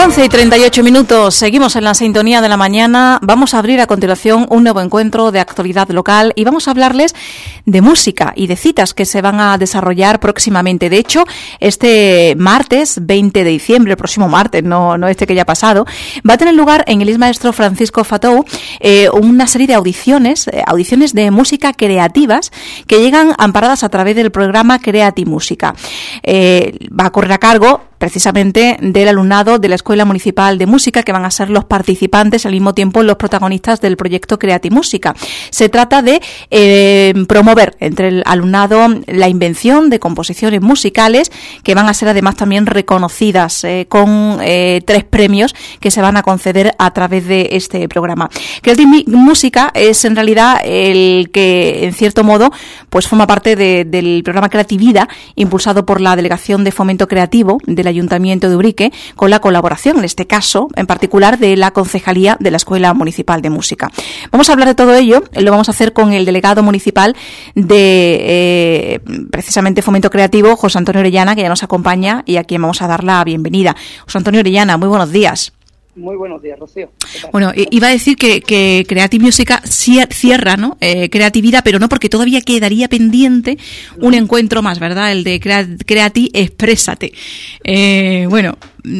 11:38, seguimos en la sintonía de la mañana. Vamos a abrir a continuación un nuevo encuentro de actualidad local y vamos a hablarles de música y de citas que se van a desarrollar próximamente. De hecho, este martes 20 de diciembre, el próximo martes, no este que ya ha pasado, va a tener lugar en el Maestro Francisco Fatou una serie de audiciones de música creativas que llegan amparadas a través del programa Creati Música. Va a correr a cargo precisamente del alumnado de la Escuela Municipal de Música, que van a ser los participantes, al mismo tiempo los protagonistas del proyecto Creati Música. Se trata de promover entre el alumnado la invención de composiciones musicales que van a ser además también reconocidas con 3 premios que se van a conceder a través de este programa. Creati Música es en realidad el que en cierto modo pues forma parte del programa Creatividad, impulsado por la Delegación de Fomento Creativo del Ayuntamiento de Ubrique, con la colaboración, en este caso, en particular, de la Concejalía de la Escuela Municipal de Música. Vamos a hablar de todo ello, lo vamos a hacer con el delegado municipal de precisamente Fomento Creativo, José Antonio Orellana, que ya nos acompaña y a quien vamos a dar la bienvenida. José Antonio Orellana, muy buenos días. Muy buenos días, Rocío. Bueno, iba a decir que Creati Música cierra, ¿no? Creatividad, pero no, porque todavía quedaría pendiente un encuentro más, ¿verdad? El de Creati Exprésate. Bueno,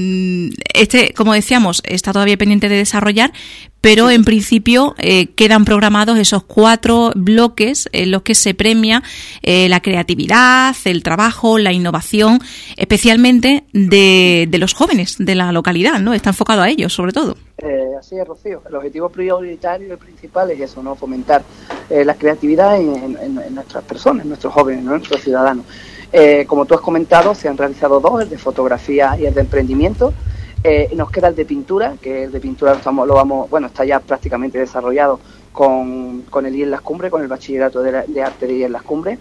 como decíamos, está todavía pendiente de desarrollar, pero en principio quedan programados esos 4 bloques en los que se premia la creatividad, el trabajo, la innovación, especialmente de los jóvenes de la localidad, ¿no? Está enfocado a ellos, sobre todo. Así es, Rocío. El objetivo prioritario y principal es eso, ¿no? Fomentar la creatividad en nuestras personas, en nuestros jóvenes, ¿no? En nuestros ciudadanos. Como tú has comentado, se han realizado 2, el de fotografía y el de emprendimiento. Nos queda el de pintura, que el de pintura está ya prácticamente desarrollado con el IES Las Cumbres, con el Bachillerato de Arte de IES Las Cumbres.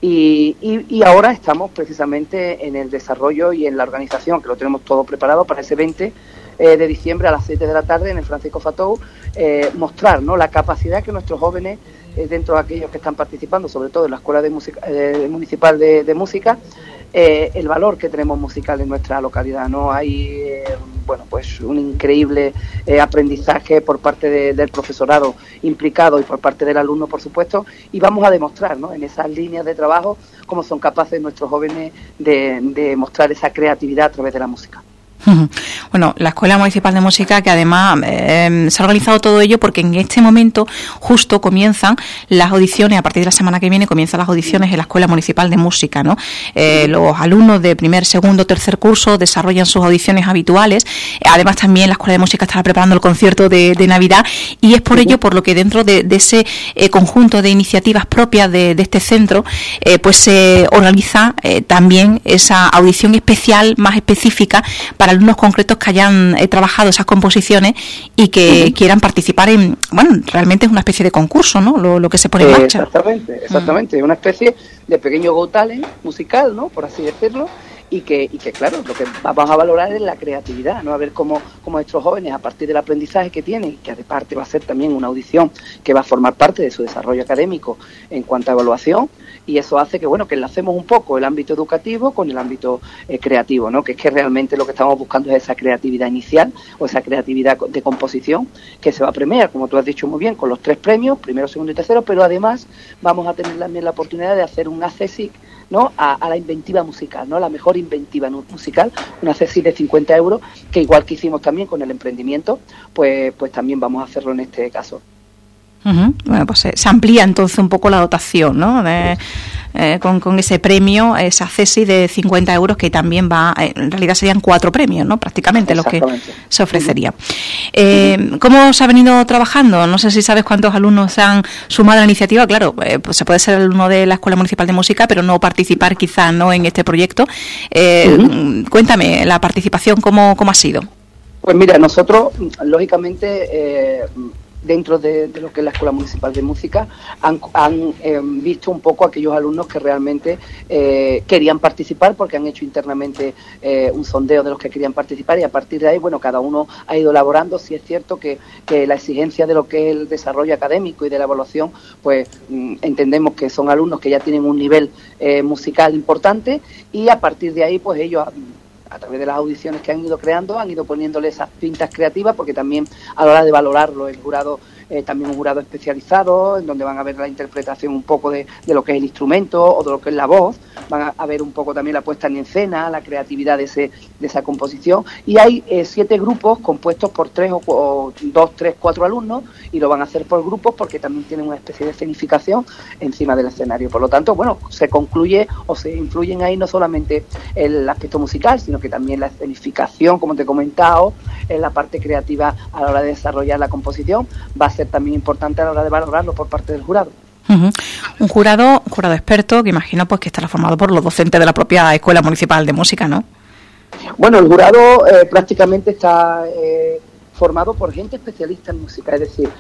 Y ahora estamos precisamente en el desarrollo y en la organización, que lo tenemos todo preparado para ese 20 de diciembre a las 7 de la tarde en el Francisco Fatou, mostrar, ¿no?, la capacidad que nuestros jóvenes, dentro de aquellos que están participando, sobre todo en la Escuela de Música, Municipal de Música, el valor que tenemos musical en nuestra localidad, ¿no? Hay pues un increíble aprendizaje por parte del profesorado implicado y por parte del alumno, por supuesto, y vamos a demostrar, ¿no?, en esas líneas de trabajo cómo son capaces nuestros jóvenes de mostrar esa creatividad a través de la música. Bueno, la Escuela Municipal de Música, que además se ha organizado todo ello porque en este momento justo comienzan las audiciones, a partir de la semana que viene comienzan las audiciones en la Escuela Municipal de Música, ¿no? Los alumnos de primer, segundo, tercer curso desarrollan sus audiciones habituales. Además también la Escuela de Música estará preparando el concierto de Navidad, y es por ello por lo que dentro de ese conjunto de iniciativas propias de este centro pues se organiza también esa audición especial, más específica, para alumnos concretos que hayan trabajado esas composiciones y que quieran participar en, realmente es una especie de concurso, ¿no?, lo que se pone en marcha. Exactamente, una especie de pequeño Got Talent musical, ¿no?, por así decirlo, y que claro, lo que vamos a valorar es la creatividad, ¿no? A ver cómo estos jóvenes, a partir del aprendizaje que tienen, que aparte va a ser también una audición que va a formar parte de su desarrollo académico en cuanto a evaluación, y eso hace que enlacemos un poco el ámbito educativo con el ámbito creativo, ¿no? Que es que realmente lo que estamos buscando es esa creatividad inicial, o esa creatividad de composición, que se va a premiar, como tú has dicho muy bien, con los 3 premios, primero, segundo y tercero, pero además vamos a tener también la oportunidad de hacer un ACESIC, ¿no?, a la inventiva musical, ¿no?, la mejor inventiva musical, una CESI de 50 euros, que igual que hicimos también con el emprendimiento, pues también vamos a hacerlo en este caso. Bueno, pues se amplía entonces un poco la dotación, ¿no?, con ese premio, esa CESI de 50 euros, que también en realidad serían 4 premios, ¿no?, prácticamente los que se ofrecería. ¿Cómo se ha venido trabajando? No sé si sabes cuántos alumnos se han sumado a la iniciativa. Claro, pues se puede ser alumno de la Escuela Municipal de Música, pero no participar quizás no en este proyecto. Cuéntame, la participación, ¿cómo ha sido? Pues mira, nosotros, lógicamente, dentro de lo que es la Escuela Municipal de Música, han visto un poco a aquellos alumnos que realmente querían participar, porque han hecho internamente un sondeo de los que querían participar, y a partir de ahí, cada uno ha ido elaborando. Sí es cierto que la exigencia de lo que es el desarrollo académico y de la evaluación, pues entendemos que son alumnos que ya tienen un nivel musical importante, y a partir de ahí, pues ellos a través de las audiciones que han ido creando, han ido poniéndole esas pintas creativas, porque también a la hora de valorarlo el jurado, también un jurado especializado, en donde van a ver la interpretación un poco de lo que es el instrumento o de lo que es la voz, van a ver un poco también la puesta en escena, la creatividad de esa composición, y hay 7 grupos compuestos por 2, 3, 4 alumnos, y lo van a hacer por grupos porque también tienen una especie de escenificación encima del escenario. Por lo tanto, bueno, se concluye o se influyen ahí no solamente el aspecto musical, sino que también la escenificación, como te he comentado, en la parte creativa a la hora de desarrollar la composición, va a ser también importante a la hora de valorarlo por parte del jurado. Uh-huh. Un jurado experto que imagino pues que estará formado por los docentes de la propia Escuela Municipal de Música, ¿no? Bueno, el jurado prácticamente está formado por gente especialista en música, es decir,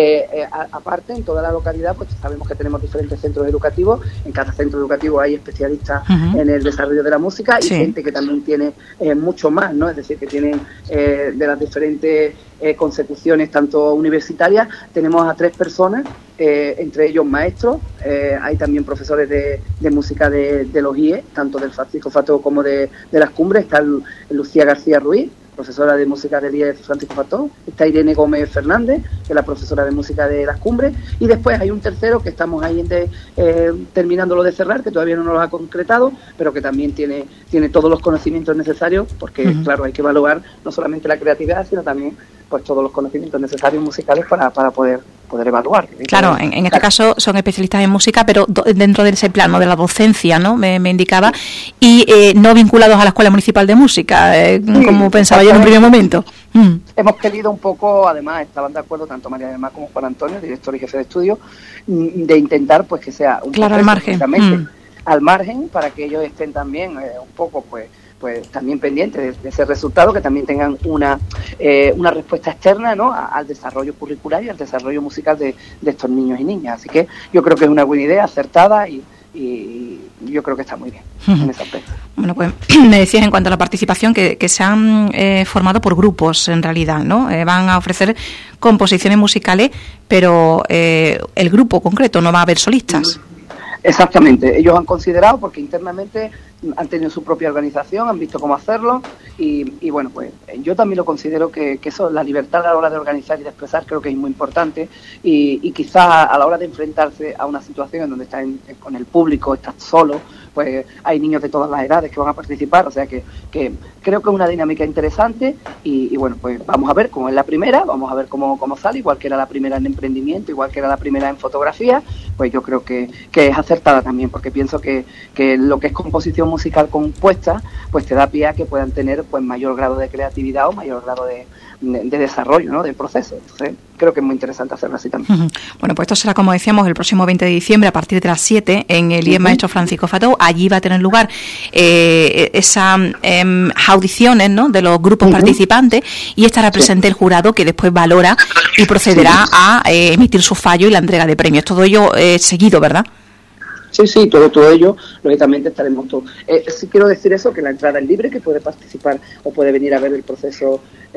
aparte en toda la localidad pues sabemos que tenemos diferentes centros educativos, en cada centro educativo hay especialistas en el desarrollo de la música y gente que también tiene mucho más, ¿no? Es decir, que tienen de las diferentes consecuciones tanto universitarias, tenemos a 3 personas, entre ellos maestros, hay también profesores de música de los IE, tanto del Francisco Fató como de las Cumbres, está Lucía García Ruiz, profesora de música del IE Francisco Fató, está Irene Gómez Fernández, que es la profesora de música de las Cumbres, y después hay un tercero que estamos ahí terminándolo de cerrar, que todavía no nos lo ha concretado, pero que también tiene todos los conocimientos necesarios, porque claro, hay que evaluar no solamente la creatividad, sino también pues todos los conocimientos necesarios musicales para poder evaluar. Claro, en este caso son especialistas en música, pero dentro de ese plano de la docencia, ¿no? Me indicaba, y no vinculados a la Escuela Municipal de Música, como pensaba yo en un primer momento. Hemos querido un poco, además estaban de acuerdo tanto María del Mar como Juan Antonio, director y jefe de estudio, de intentar pues que sea un claro, al margen. Al margen, para que ellos estén también un poco pues también pendientes de ese resultado, que también tengan una respuesta externa, ¿no? al desarrollo curricular y al desarrollo musical de estos niños y niñas. Así que yo creo que es una buena idea, acertada, y yo creo que está muy bien en ese aspecto. Bueno, pues me decías en cuanto a la participación que se han formado por grupos en realidad, ¿no? Van a ofrecer composiciones musicales, pero el grupo concreto no va a haber solistas. Exactamente, ellos han considerado, porque internamente han tenido su propia organización, han visto cómo hacerlo, y bueno, pues yo también lo considero que eso, la libertad a la hora de organizar y de expresar, creo que es muy importante, y quizás a la hora de enfrentarse a una situación en donde estás con el público, estás solo, pues hay niños de todas las edades que van a participar, o sea que creo que es una dinámica interesante, y bueno, pues vamos a ver cómo es la primera, vamos a ver cómo sale, igual que era la primera en emprendimiento, igual que era la primera en fotografía, pues yo creo que es acertada también, porque pienso que lo que es composición musical compuesta, pues te da pie a que puedan tener pues mayor grado de creatividad o mayor grado de desarrollo, ¿no? Del proceso. Entonces creo que es muy interesante hacerlo así también. Bueno, pues esto será, como decíamos, el próximo 20 de diciembre a partir de las 7 en el IE Maestro Francisco Fató. Allí va a tener lugar esas audiciones, ¿no? De los grupos participantes, y estará presente el jurado, que después valora y procederá a emitir su fallo y la entrega de premios. Todo ello seguido, ¿verdad? Sí, todo ello, lógicamente estaremos todos. Sí quiero decir eso, que la entrada es libre, que puede participar o puede venir a ver el proceso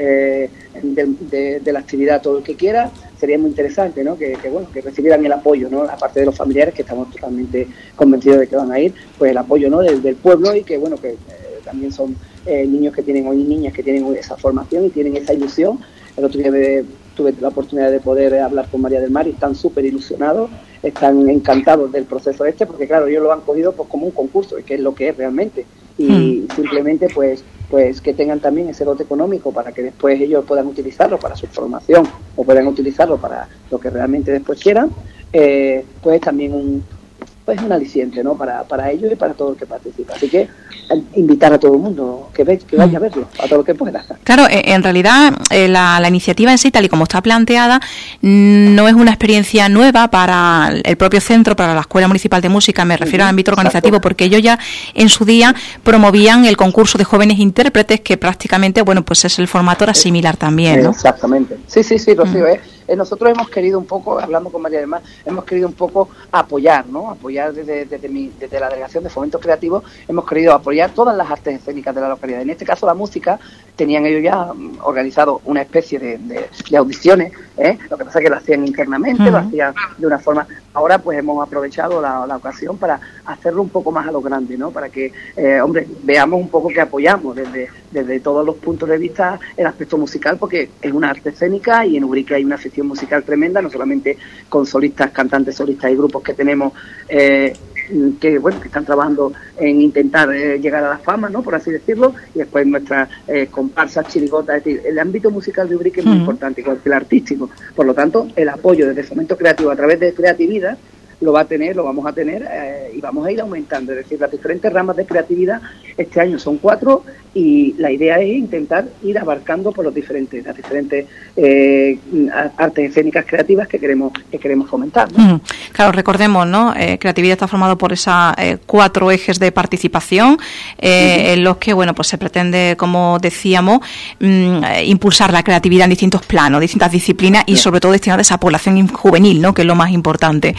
de la actividad todo el que quiera. Sería muy interesante, ¿no? Que recibieran el apoyo, ¿no? Aparte de los familiares, que estamos totalmente convencidos de que van a ir, pues el apoyo, ¿no? del pueblo, y que bueno, que también son niños que tienen hoy, niñas que tienen esa formación y tienen esa ilusión. El otro día tuve la oportunidad de poder hablar con María del Mar y están súper ilusionados, están encantados del proceso porque claro, ellos lo han cogido pues como un concurso, que es lo que es realmente, y simplemente pues que tengan también ese dote económico para que después ellos puedan utilizarlo para su formación o puedan utilizarlo para lo que realmente después quieran, pues también un aliciente, ¿no? Para ellos y para todo el que participa. Así que invitar a todo el mundo que vaya a verlo, a todo lo que pueda. Claro, en realidad la iniciativa en sí, tal y como está planteada, no es una experiencia nueva para el propio centro, para la Escuela Municipal de Música, me refiero al ámbito organizativo, porque ellos ya en su día promovían el concurso de jóvenes intérpretes, que prácticamente, bueno, pues es el formato era similar también, ¿no? Exactamente. Sí, Rocío, nosotros hemos querido un poco, hablando con María del Mar, hemos querido un poco apoyar, ¿no? Apoyar desde la Delegación de Fomento Creativo, hemos querido apoyar todas las artes escénicas de la localidad. En este caso la música, tenían ellos ya organizado una especie de audiciones, lo que pasa es que lo hacían internamente, lo hacían de una forma, ahora pues hemos aprovechado la ocasión para hacerlo un poco más a lo grande, ¿no? Para que, veamos un poco que apoyamos desde todos los puntos de vista el aspecto musical, porque es una arte escénica y en Ubrique hay una sección musical tremenda, no solamente con solistas, cantantes solistas y grupos que tenemos que están trabajando en intentar llegar a la fama, ¿no? Por así decirlo, y después nuestras comparsas, chirigotas. Es decir, el ámbito musical de Ubrique es muy importante, igual que el artístico. Por lo tanto, el apoyo desde Fomento Creativo a través de Creatividad lo vamos a tener y vamos a ir aumentando. Es decir, las diferentes ramas de creatividad este año son 4 y la idea es intentar ir abarcando por las diferentes artes escénicas creativas que queremos fomentar, ¿no? Claro, recordemos, ¿no? Creatividad está formado por esas 4 ejes de participación en los que, pues se pretende, como decíamos, impulsar la creatividad en distintos planos, distintas disciplinas y sobre todo destinada a esa población juvenil, ¿no? Que es lo más importante.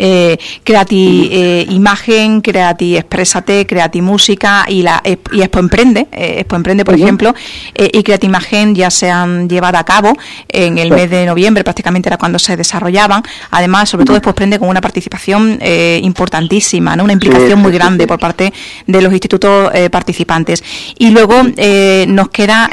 Imagen, Creati Exprésate, Creati Música y Expo Emprende, por ejemplo, y Creati Imagen ya se han llevado a cabo en el mes de noviembre, prácticamente era cuando se desarrollaban. Además, sobre todo Expo Emprende con una participación importantísima, ¿no? Una implicación muy grande por parte de los institutos participantes. Y luego nos queda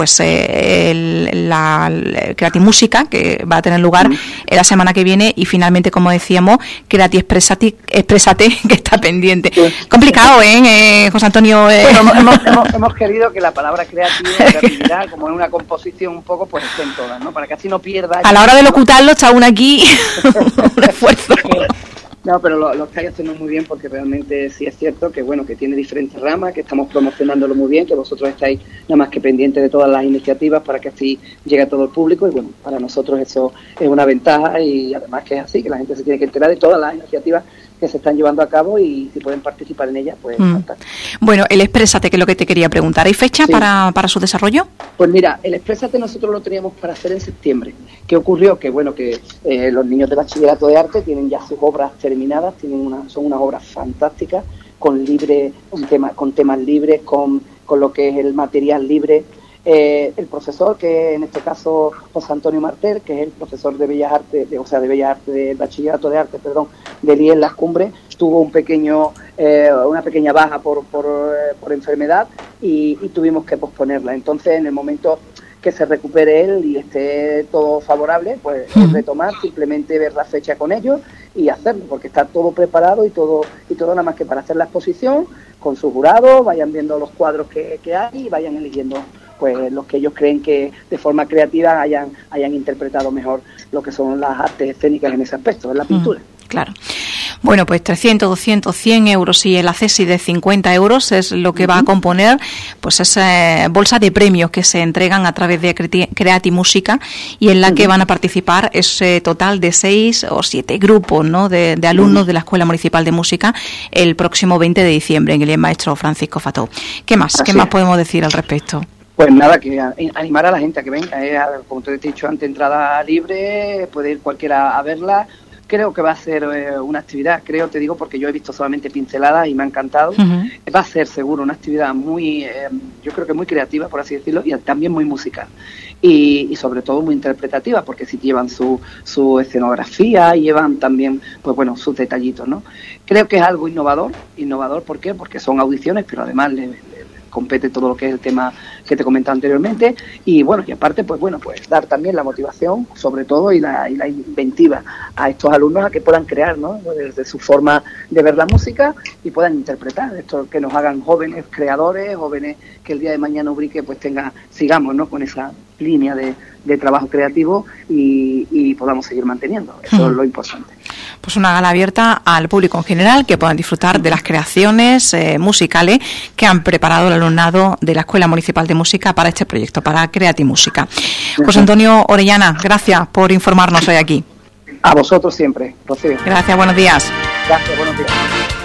la Creati Música, que va a tener lugar la semana que viene, y finalmente, como decíamos, Creati Exprésate, que está pendiente. Complicado, José Antonio? Hemos querido que la palabra creatividad, como en una composición un poco, pues estén todas, ¿no? Para que así no pierda. A la hora de locutarlo está uno aquí, un esfuerzo. No, pero lo estáis haciendo muy bien, porque realmente sí es cierto que que tiene diferentes ramas, que estamos promocionándolo muy bien, que vosotros estáis nada más que pendientes de todas las iniciativas para que así llegue a todo el público, y para nosotros eso es una ventaja, y además que es así, que la gente se tiene que enterar de todas las iniciativas que se están llevando a cabo, y si pueden participar en ellas, pues fantástico. Bueno, el Exprésate, que es lo que te quería preguntar, ¿hay fecha para su desarrollo? Pues mira, el Exprésate nosotros lo teníamos para hacer en septiembre. ¿Qué ocurrió? Que los niños de bachillerato de arte tienen ya sus obras terminadas, son unas obras fantásticas, con temas libres, con lo que es el material libre. El profesor, que en este caso José Antonio Martel, que es el profesor de Bellas Artes, del bachillerato de arte, de IES Las Cumbres, tuvo una pequeña baja por enfermedad y tuvimos que posponerla. Entonces, en el momento que se recupere él y esté todo favorable, pues retomar, simplemente ver la fecha con ellos y hacerlo, porque está todo preparado y todo nada más que para hacer la exposición con su jurado, vayan viendo los cuadros que hay y vayan eligiendo pues los que ellos creen que de forma creativa hayan interpretado mejor lo que son las artes escénicas en ese aspecto, en la pintura. Claro. Bueno, pues 300, 200, 100 euros y el accesi de 50 euros es lo que va a componer pues esa bolsa de premios que se entregan a través de Creati Música, y en la que van a participar ese total de 6 o 7 grupos, ¿no? de alumnos de la Escuela Municipal de Música el próximo 20 de diciembre en el maestro Francisco Fató. ¿Qué más podemos decir al respecto? Pues nada, que animar a la gente a que venga. Como te he dicho antes, entrada libre, puede ir cualquiera a verla. Creo que va a ser una actividad, te digo porque yo he visto solamente pinceladas y me ha encantado. Va a ser seguro una actividad muy, yo creo que muy creativa, por así decirlo, y también muy musical. Y sobre todo muy interpretativa, porque si llevan su escenografía y llevan también, sus detallitos, ¿no? Creo que es algo innovador. ¿Por qué? Porque son audiciones, pero además le compete todo lo que es el tema que te comentaba anteriormente, y aparte pues dar también la motivación, sobre todo, y la inventiva a estos alumnos a que puedan crear, ¿no? Desde su forma de ver la música y puedan interpretar esto, que nos hagan jóvenes creadores, jóvenes que el día de mañana Ubrique pues sigamos, ¿no? Con esa línea de trabajo creativo y podamos seguir manteniendo. Eso es lo importante. Pues una gala abierta al público en general, que puedan disfrutar de las creaciones musicales que han preparado el alumnado de la Escuela Municipal de Música para este proyecto, para Creati Música. José Antonio Orellana, gracias por informarnos hoy aquí. A vosotros siempre, Rocío. Gracias, buenos días. Gracias, buenos días.